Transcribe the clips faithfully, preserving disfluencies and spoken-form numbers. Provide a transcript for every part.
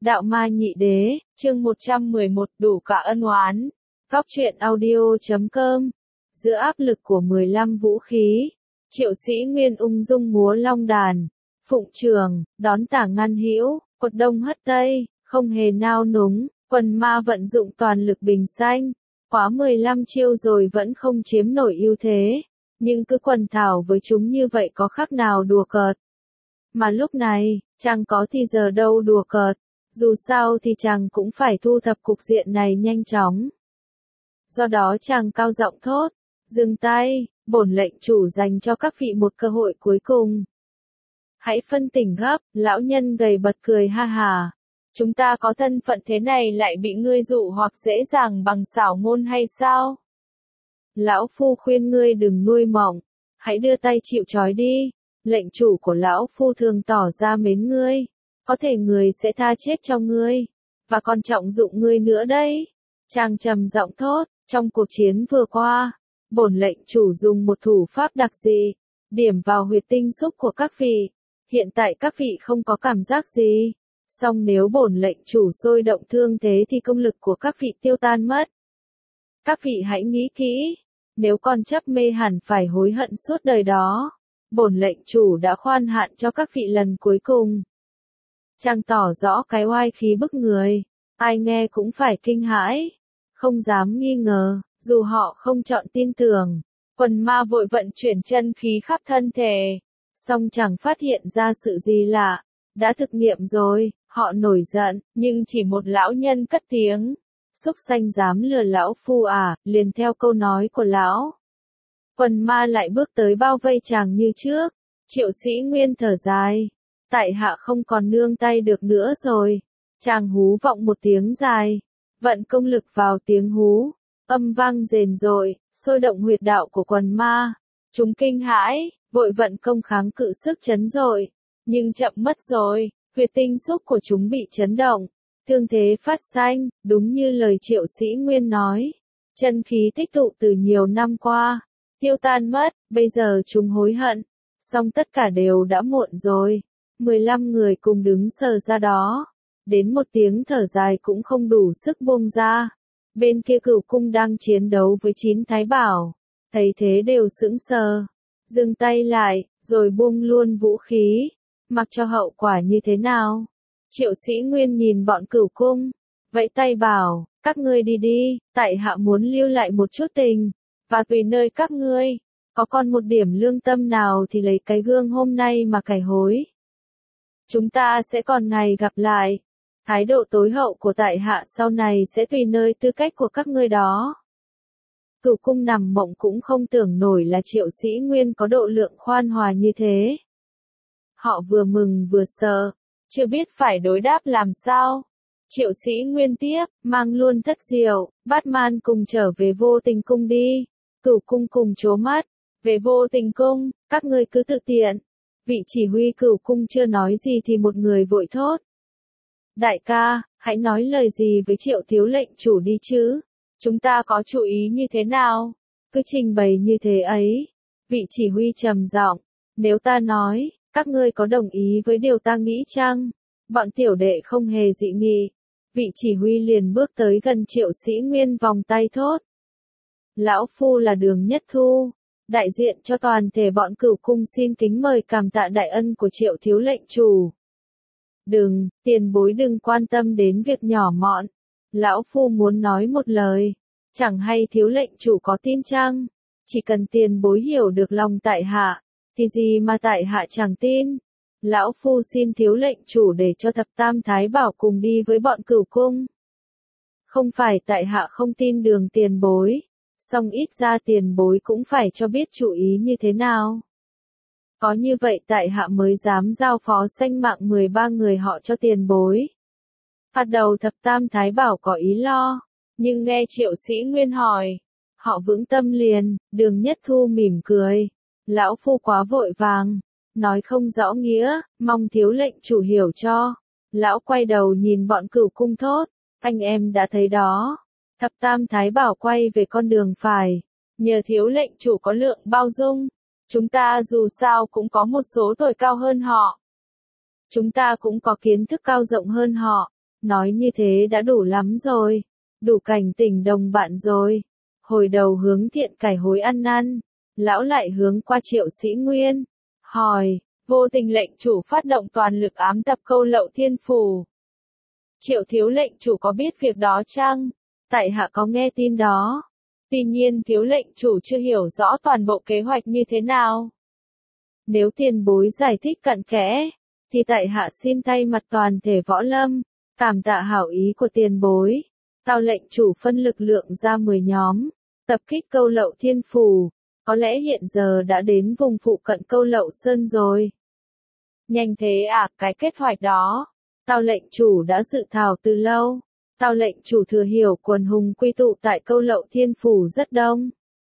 Đạo Ma Nhị Đế, chương một trăm mười một, đủ cả ân oán. Góc truyện audio chấm com. Giữa áp lực của mười lăm vũ khí, Triệu Sĩ Nguyên ung dung múa long đàn, phụng trường, đón tả ngăn hữu, quật đông hất tây, không hề nao núng, quần ma vận dụng toàn lực bình xanh, khóa mười lăm chiêu rồi vẫn không chiếm nổi ưu thế, nhưng cứ quần thảo với chúng như vậy có khác nào đùa cợt. Mà lúc này, chẳng có thì giờ đâu đùa cợt, dù sao thì chàng cũng phải thu thập cục diện này nhanh chóng. Do đó chàng cao giọng thốt, dừng tay, bổn lệnh chủ dành cho các vị một cơ hội cuối cùng. Hãy phân tỉnh gấp, lão nhân gầy bật cười ha hà. Chúng ta có thân phận thế này lại bị ngươi dụ hoặc dễ dàng bằng xảo ngôn hay sao? Lão phu khuyên ngươi đừng nuôi mộng, hãy đưa tay chịu trói đi. Lệnh chủ của lão phu thường tỏ ra mến ngươi, có thể người sẽ tha chết cho ngươi, và còn trọng dụng ngươi nữa đấy. Chàng trầm giọng thốt, trong cuộc chiến vừa qua, bổn lệnh chủ dùng một thủ pháp đặc dị, điểm vào huyệt tinh xúc của các vị. Hiện tại các vị không có cảm giác gì, song nếu bổn lệnh chủ sôi động thương thế thì công lực của các vị tiêu tan mất. Các vị hãy nghĩ kỹ, nếu còn chấp mê hẳn phải hối hận suốt đời đó. Bổn lệnh chủ đã khoan hạn cho các vị lần cuối cùng. Chàng tỏ rõ cái oai khí bức người, ai nghe cũng phải kinh hãi, không dám nghi ngờ, dù họ không chọn tin tưởng. Quần ma vội vận chuyển chân khí khắp thân thể, song chẳng phát hiện ra sự gì lạ, đã thực nghiệm rồi, họ nổi giận, nhưng chỉ một lão nhân cất tiếng, xúc sanh dám lừa lão phu à, liền theo câu nói của lão. Quần ma lại bước tới bao vây chàng như trước. Triệu Sĩ Nguyên thở dài, tại hạ không còn nương tay được nữa rồi. Chàng hú vọng một tiếng dài, vận công lực vào tiếng hú, âm vang rền rội, sôi động huyệt đạo của quần ma. Chúng kinh hãi, vội vận công kháng cự sức chấn rồi, nhưng chậm mất rồi, huyệt tinh xúc của chúng bị chấn động, thương thế phát sanh, đúng như lời Triệu Sĩ Nguyên nói. Chân khí tích tụ từ nhiều năm qua, tiêu tan mất, bây giờ chúng hối hận, song tất cả đều đã muộn rồi. mười lăm người cùng đứng sờ ra đó, đến một tiếng thở dài cũng không đủ sức buông ra. Bên kia Cửu Cung đang chiến đấu với chín thái bảo, thấy thế đều sững sờ, dừng tay lại, rồi buông luôn vũ khí, mặc cho hậu quả như thế nào. Triệu Sĩ Nguyên nhìn bọn Cửu Cung, vẫy tay bảo, các ngươi đi đi, tại hạ muốn lưu lại một chút tình. Và tùy nơi các ngươi, có còn một điểm lương tâm nào thì lấy cái gương hôm nay mà cải hối. Chúng ta sẽ còn ngày gặp lại. Thái độ tối hậu của tại hạ sau này sẽ tùy nơi tư cách của các ngươi đó. Cửu Cung nằm mộng cũng không tưởng nổi là Triệu Sĩ Nguyên có độ lượng khoan hòa như thế. Họ vừa mừng vừa sợ, chưa biết phải đối đáp làm sao. Triệu Sĩ Nguyên tiếp, mang luôn Thất Diệu, Bát Man cùng trở về Vô Tình Cung đi. Cửu Cung cùng trố mắt, về Vô Tình Cung, các ngươi cứ tự tiện. Vị chỉ huy Cửu Cung chưa nói gì thì một người vội thốt. Đại ca, hãy nói lời gì với Triệu thiếu lệnh chủ đi chứ, chúng ta có chủ ý như thế nào, cứ trình bày như thế ấy. Vị chỉ huy trầm giọng, nếu ta nói, các ngươi có đồng ý với điều ta nghĩ chăng? Bọn tiểu đệ không hề dị nghị. Vị chỉ huy liền bước tới gần Triệu Sĩ Nguyên vòng tay thốt. Lão phu là Đường Nhất Thu, đại diện cho toàn thể bọn Cửu Cung xin kính mời cảm tạ đại ân của Triệu thiếu lệnh chủ. Đừng, tiền bối đừng quan tâm đến việc nhỏ mọn. Lão phu muốn nói một lời, chẳng hay thiếu lệnh chủ có tin chăng? Chỉ cần tiền bối hiểu được lòng tại hạ, thì gì mà tại hạ chẳng tin. Lão phu xin thiếu lệnh chủ để cho thập tam thái bảo cùng đi với bọn Cửu Cung. Không phải tại hạ không tin Đường tiền bối, song ít ra tiền bối cũng phải cho biết chủ ý như thế nào. Có như vậy tại hạ mới dám giao phó sanh mạng mười ba người họ cho tiền bối. Phát đầu thập tam thái bảo có ý lo, nhưng nghe Triệu Sĩ Nguyên hỏi, họ vững tâm liền. Đường Nhất Thu mỉm cười, lão phu quá vội vàng, nói không rõ nghĩa, mong thiếu lệnh chủ hiểu cho. Lão quay đầu nhìn bọn Cửu Cung thốt, anh em đã thấy đó. Thập tam thái bảo quay về con đường phải, nhờ thiếu lệnh chủ có lượng bao dung. Chúng ta dù sao cũng có một số tuổi cao hơn họ. Chúng ta cũng có kiến thức cao rộng hơn họ. Nói như thế đã đủ lắm rồi, đủ cảnh tỉnh đồng bạn rồi. Hồi đầu hướng Thiện Cải hối ăn năn, lão lại hướng qua Triệu Sĩ Nguyên, hỏi, vô tình lệnh chủ phát động toàn lực ám tập câu lậu thiên phủ. Triệu thiếu lệnh chủ có biết việc đó chăng? Tại hạ có nghe tin đó. Tuy nhiên thiếu lệnh chủ chưa hiểu rõ toàn bộ kế hoạch như thế nào. Nếu tiền bối giải thích cặn kẽ, thì tại hạ xin thay mặt toàn thể võ lâm, cảm tạ hảo ý của tiền bối. Tào lệnh chủ phân lực lượng ra mười nhóm, tập kích câu lậu thiên phủ, có lẽ hiện giờ đã đến vùng phụ cận câu lậu sơn rồi. Nhanh thế à, cái kế hoạch đó, Tào lệnh chủ đã dự thảo từ lâu. Tào lệnh chủ thừa hiểu quần hùng quy tụ tại câu lậu thiên phủ rất đông,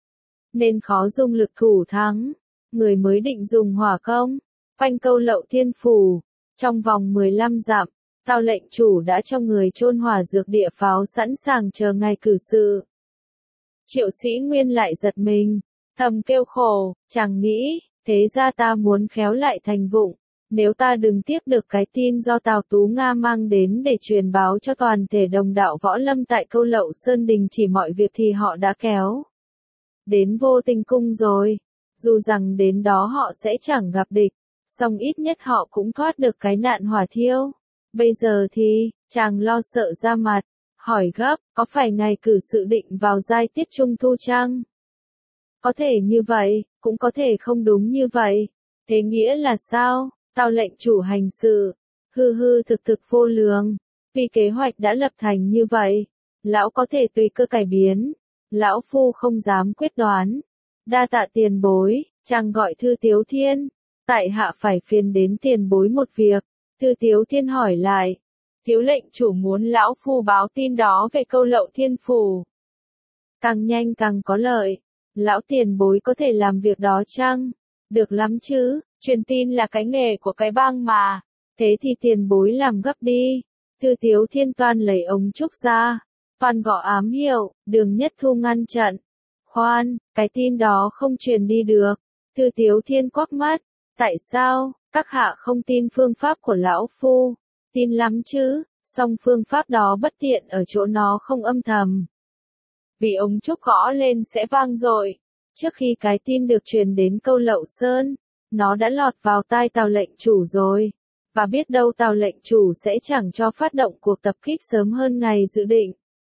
nên khó dùng lực thủ thắng, người mới định dùng hỏa công, quanh câu lậu thiên phủ, trong vòng mười lăm dặm, Tào lệnh chủ đã cho người chôn hỏa dược địa pháo sẵn sàng chờ ngày cử sự. Triệu Sĩ Nguyên lại giật mình, thầm kêu khổ, chẳng nghĩ, thế ra ta muốn khéo lại thành vụng. Nếu ta đừng tiếp được cái tin do Tào Tú Nga mang đến để truyền báo cho toàn thể đồng đạo võ lâm tại câu lậu Sơn Đình chỉ mọi việc thì họ đã kéo đến Vô Tình Cung rồi. Dù rằng đến đó họ sẽ chẳng gặp địch, song ít nhất họ cũng thoát được cái nạn hỏa thiêu. Bây giờ thì, chàng lo sợ ra mặt, hỏi gấp, có phải ngày cử sự định vào giai tiết trung thu chăng? Có thể như vậy, cũng có thể không đúng như vậy. Thế nghĩa là sao? Tào lệnh chủ hành sự, hư hư thực thực vô lường, vì kế hoạch đã lập thành như vậy, lão có thể tùy cơ cải biến, lão phu không dám quyết đoán. Đa tạ tiền bối, chàng gọi Thư Tiếu Thiên, tại hạ phải phiền đến tiền bối một việc. Thư Tiếu Thiên hỏi lại, thiếu lệnh chủ muốn lão phu báo tin đó về câu lậu thiên phủ. Càng nhanh càng có lợi, lão tiền bối có thể làm việc đó chăng? Được lắm chứ, truyền tin là cái nghề của cái bang mà, thế thì tiền bối làm gấp đi. Thư Tiếu Thiên toan lấy ống trúc ra, toan gõ ám hiệu, Đường Nhất Thu ngăn chặn. Khoan, cái tin đó không truyền đi được. Thư Tiếu Thiên quắc mắt, tại sao, các hạ không tin phương pháp của lão phu? Tin lắm chứ, song phương pháp đó bất tiện ở chỗ nó không âm thầm. Vì ống trúc gõ lên sẽ vang dội. Trước khi cái tin được truyền đến câu lậu Sơn, nó đã lọt vào tai Tào lệnh chủ rồi, và biết đâu Tào lệnh chủ sẽ chẳng cho phát động cuộc tập kích sớm hơn ngày dự định.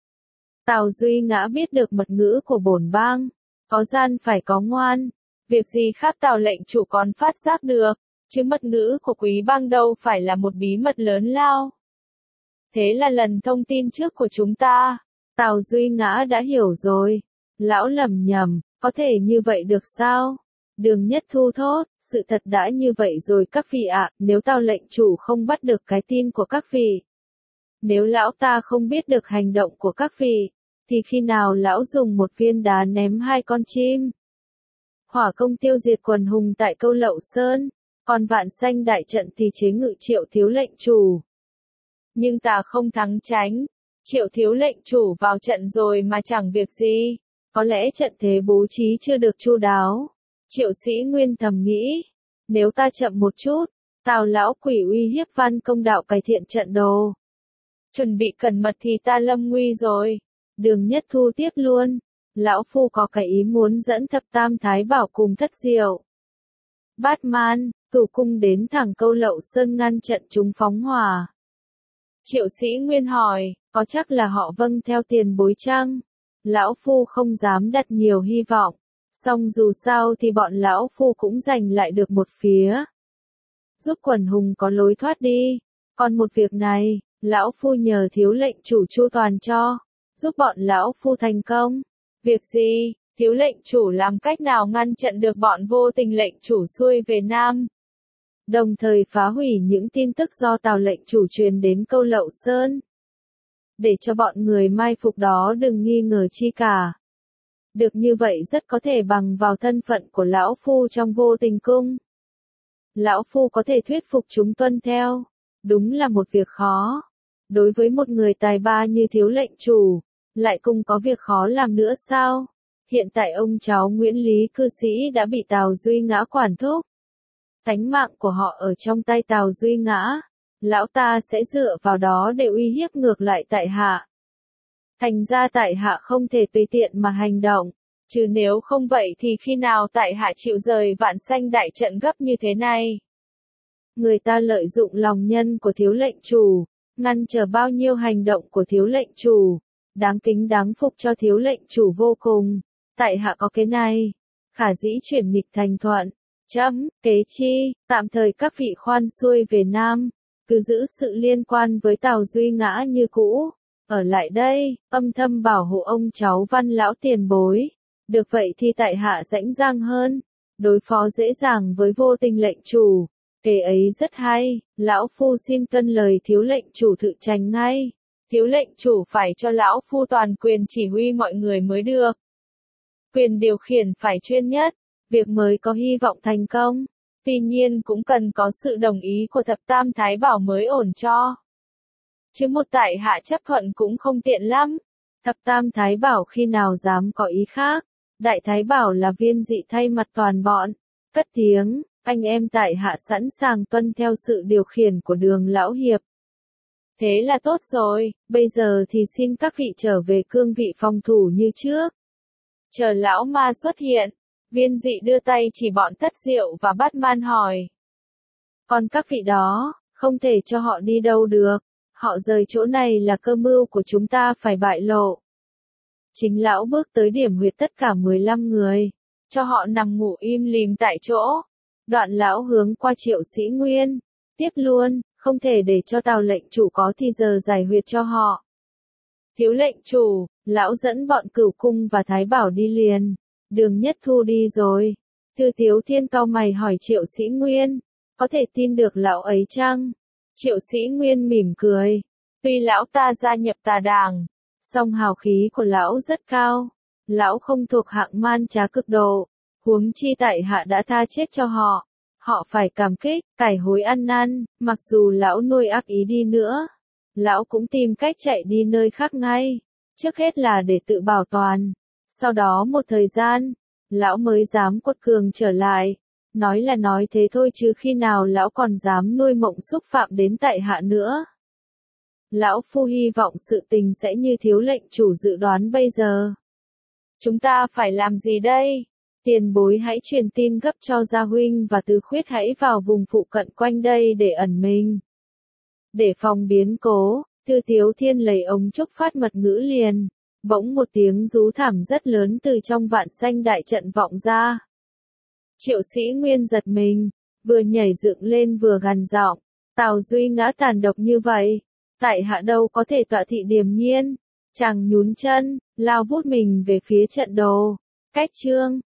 Tào Duy Ngã biết được mật ngữ của bổn bang, có gian phải có ngoan, việc gì khác Tào lệnh chủ còn phát giác được, chứ mật ngữ của quý bang đâu phải là một bí mật lớn lao. Thế là lần thông tin trước của chúng ta, Tào Duy Ngã đã hiểu rồi. Lão lầm nhầm, có thể như vậy được sao? Đường Nhất Thu thốt, sự thật đã như vậy rồi các vị ạ, nếu Tào lệnh chủ không bắt được cái tin của các vị, nếu lão ta không biết được hành động của các vị, thì khi nào lão dùng một viên đá ném hai con chim? Hỏa công tiêu diệt quần hùng tại câu lậu Sơn, còn vạn xanh đại trận thì chế ngự Triệu thiếu lệnh chủ. Nhưng ta không thắng tránh, Triệu thiếu lệnh chủ vào trận rồi mà chẳng việc gì, có lẽ trận thế bố trí chưa được chu đáo. Triệu Sĩ Nguyên thầm nghĩ, nếu ta chậm một chút, Tào lão quỷ uy hiếp Văn Công đạo cải thiện trận đồ. Chuẩn bị cẩn mật thì ta lâm nguy rồi. Đường Nhất Thu tiếp luôn, lão phu có cái ý muốn dẫn thập tam thái bảo cùng Thất Diệu, Batman, Cửu cung đến thẳng câu lậu Sơn ngăn trận chúng phóng hỏa. Triệu Sĩ Nguyên hỏi, có chắc là họ vâng theo tiền bối chăng? Lão phu không dám đặt nhiều hy vọng, song dù sao thì bọn lão phu cũng giành lại được một phía. Giúp quần hùng có lối thoát đi, còn một việc này, lão phu nhờ thiếu lệnh chủ chu toàn cho, giúp bọn lão phu thành công. Việc gì? Thiếu lệnh chủ làm cách nào ngăn chặn được bọn vô tình lệnh chủ xuôi về Nam? Đồng thời phá hủy những tin tức do Tào lệnh chủ truyền đến câu lậu Sơn, để cho bọn người mai phục đó đừng nghi ngờ chi cả. Được như vậy rất có thể bằng vào thân phận của lão phu trong Vô Tình Cung. Lão phu có thể thuyết phục chúng tuân theo, đúng là một việc khó. Đối với một người tài ba như thiếu lệnh chủ, lại cùng có việc khó làm nữa sao? Hiện tại ông cháu Nguyễn Lý cư sĩ đã bị Tào Duy Ngã quản thúc. Tánh mạng của họ ở trong tay Tào Duy Ngã, lão ta sẽ dựa vào đó để uy hiếp ngược lại tại hạ. Thành ra tại hạ không thể tùy tiện mà hành động, chứ nếu không vậy thì khi nào tại hạ chịu rời Vạn Sanh đại trận gấp như thế này. Người ta lợi dụng lòng nhân của thiếu lệnh chủ, ngăn trở bao nhiêu hành động của thiếu lệnh chủ, đáng kính đáng phục cho thiếu lệnh chủ vô cùng. Tại hạ có cái này, khả dĩ chuyển nghịch thành thuận. Chấm, kế chi, tạm thời các vị khoan xuôi về Nam, cứ giữ sự liên quan với Tào Duy Ngã như cũ, ở lại đây, âm thầm bảo hộ ông cháu Văn lão tiền bối. Được vậy thì tại hạ rãnh rang hơn, đối phó dễ dàng với vô tình lệnh chủ. Kế ấy rất hay, lão phu xin tuân lời thiếu lệnh chủ thự tránh ngay. Thiếu lệnh chủ phải cho lão phu toàn quyền chỉ huy mọi người mới được. Quyền điều khiển phải chuyên nhất, việc mới có hy vọng thành công. Tuy nhiên cũng cần có sự đồng ý của thập tam thái bảo mới ổn cho. Chứ một tại hạ chấp thuận cũng không tiện lắm. Thập tam thái bảo khi nào dám có ý khác. Đại thái bảo là viên dị thay mặt toàn bọn. Cất tiếng, anh em tại hạ sẵn sàng tuân theo sự điều khiển của Đường lão hiệp. Thế là tốt rồi, bây giờ thì xin các vị trở về cương vị phòng thủ như trước. Chờ lão ma xuất hiện, viên dị đưa tay chỉ bọn Thất Diệu và Bát Man hỏi. Còn các vị đó, không thể cho họ đi đâu được, họ rời chỗ này là cơ mưu của chúng ta phải bại lộ. Chính lão bước tới điểm huyệt tất cả mười lăm người, cho họ nằm ngủ im lìm tại chỗ. Đoạn lão hướng qua Triệu Sĩ Nguyên, tiếp luôn, không thể để cho Tào lệnh chủ có thì giờ giải huyệt cho họ. Thiếu lệnh chủ, lão dẫn bọn Cửu Cung và Thái Bảo đi liền. Đường Nhất Thu đi rồi. Thư Tiếu Thiên cau mày hỏi Triệu Sĩ Nguyên, có thể tin được lão ấy chăng? Triệu Sĩ Nguyên mỉm cười, tuy lão ta gia nhập tà đảng, song hào khí của lão rất cao. Lão không thuộc hạng man trá cực độ, huống chi tại hạ đã tha chết cho họ. Họ phải cảm kích, cải hối ăn năn, mặc dù lão nuôi ác ý đi nữa. Lão cũng tìm cách chạy đi nơi khác ngay, trước hết là để tự bảo toàn. Sau đó một thời gian, lão mới dám quật cường trở lại. Nói là nói thế thôi chứ khi nào lão còn dám nuôi mộng xúc phạm đến tại hạ nữa. Lão phu hy vọng sự tình sẽ như thiếu lệnh chủ dự đoán bây giờ. Chúng ta phải làm gì đây? Tiền bối hãy truyền tin gấp cho Gia Huynh và Tứ Khuyết hãy vào vùng phụ cận quanh đây để ẩn mình. Để phòng biến cố, Thư Tiếu Thiên lấy ống trúc phát mật ngữ liền. Bỗng một tiếng rú thảm rất lớn từ trong Vạn Sanh đại trận vọng ra. Triệu Sĩ Nguyên giật mình, vừa nhảy dựng lên vừa gằn giọng, Tào Duy Ngã tàn độc như vậy, tại hạ đâu có thể tọa thị điềm nhiên. Chàng nhún chân, lao vút mình về phía trận đồ. Cách chương